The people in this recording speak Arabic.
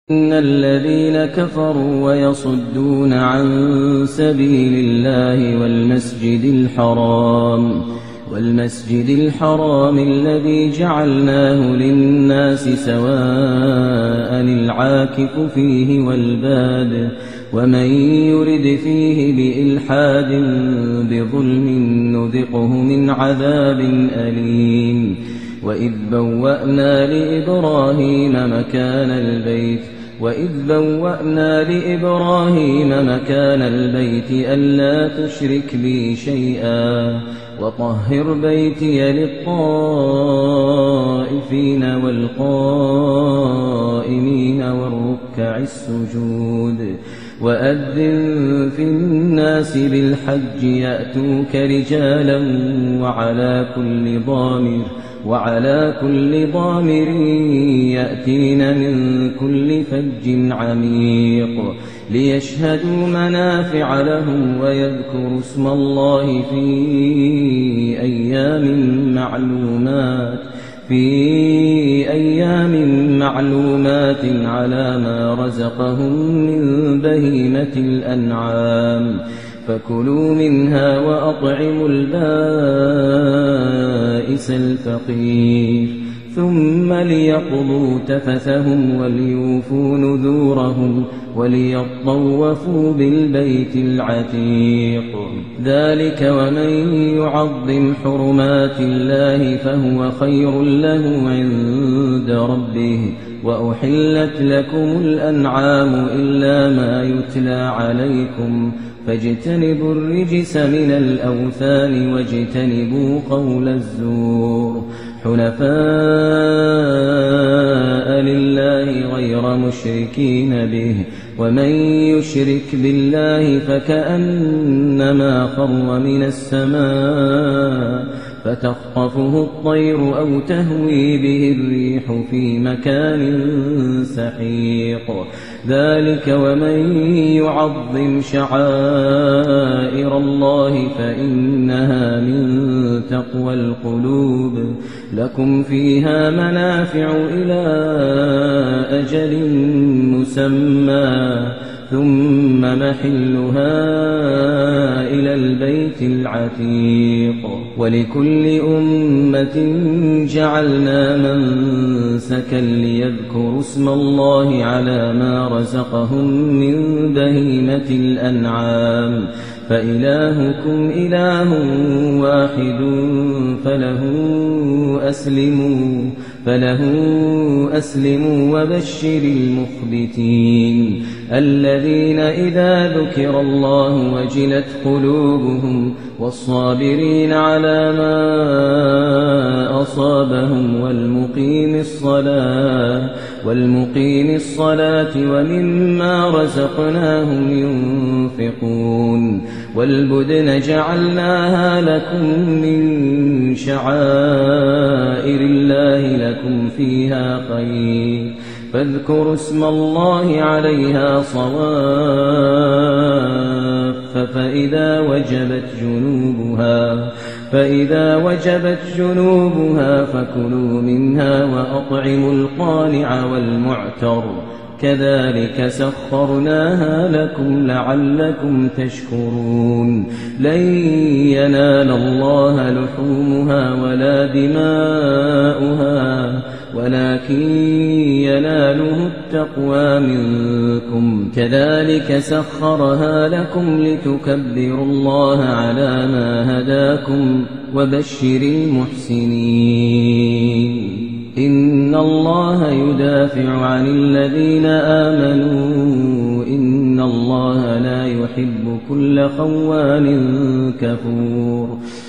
إن الذين كفروا ويصدون عن سبيل الله والمسجد الحرام الذي جعلناه للناس سواء العاكف فيه والباد ومن يرد فيه بإلحاد بظلم نذقه من عذاب أليم. وإذ بوأنا لإبراهيم مكان البيت ألا تشرك بي شيئا وطهر بيتي للطائفين والقائمين والركع السجود. وأذن في الناس بالحج يأتوك رجالا وعلى كل ضامر يأتين من كل فج عميق ليشهدوا منافع لهم ويذكروا اسم الله في أيام معلومات على ما رزقهم من بهيمة الأنعام فكلوا منها وأطعموا البائس الفقير ثم ليقضوا تفثهم وليوفوا نذورهم وليطوفوا بالبيت العتيق. ذلك ومن يعظم حرمات الله فهو خير له عند ربه. وأحلت لكم الأنعام إلا ما يتلى عليكم فاجتنبوا الرجس من الأوثان واجتنبوا قول الزور حنفاء لله غير مشركين به. ومن يشرك بالله فكأنما خر من السماء فتخطفه الطير أو تهوي به الريح في مكان سحيق. ذلك ومن يعظم شعائر الله فإنها من تقوى القلوب. لكم فيها منافع إلى أجل مسمى ثم محلها إلى البيت العتيق. ولكل أمة جعلنا منسكا ليذكروا اسم الله على ما رزقهم من بهيمة الأنعام فإلهكم إله واحد فله أسلموا وبشر المخبتين الذين إذا ذكر الله وجلت قلوبهم والصابرين على ما أصابهم والمقيم الصلاة ومما رزقناهم ينفقون. والبدن جعلناها لكم من شعائر الله لكم فيها خير فاذكروا اسم الله عليها صواف فإذا وجبت جنوبها فكلوا منها وأطعموا القانع والمعتر كذلك سخرناها لكم لعلكم تشكرون. لن ينال الله لحومها ولا دماؤها ولكن يناله التقوى منكم. كذلك سخرها لكم لتكبروا الله على ما هداكم وبشر المحسنين. إن الله يدافع عن الذين آمنوا إن الله لا يحب كل خوان كفور.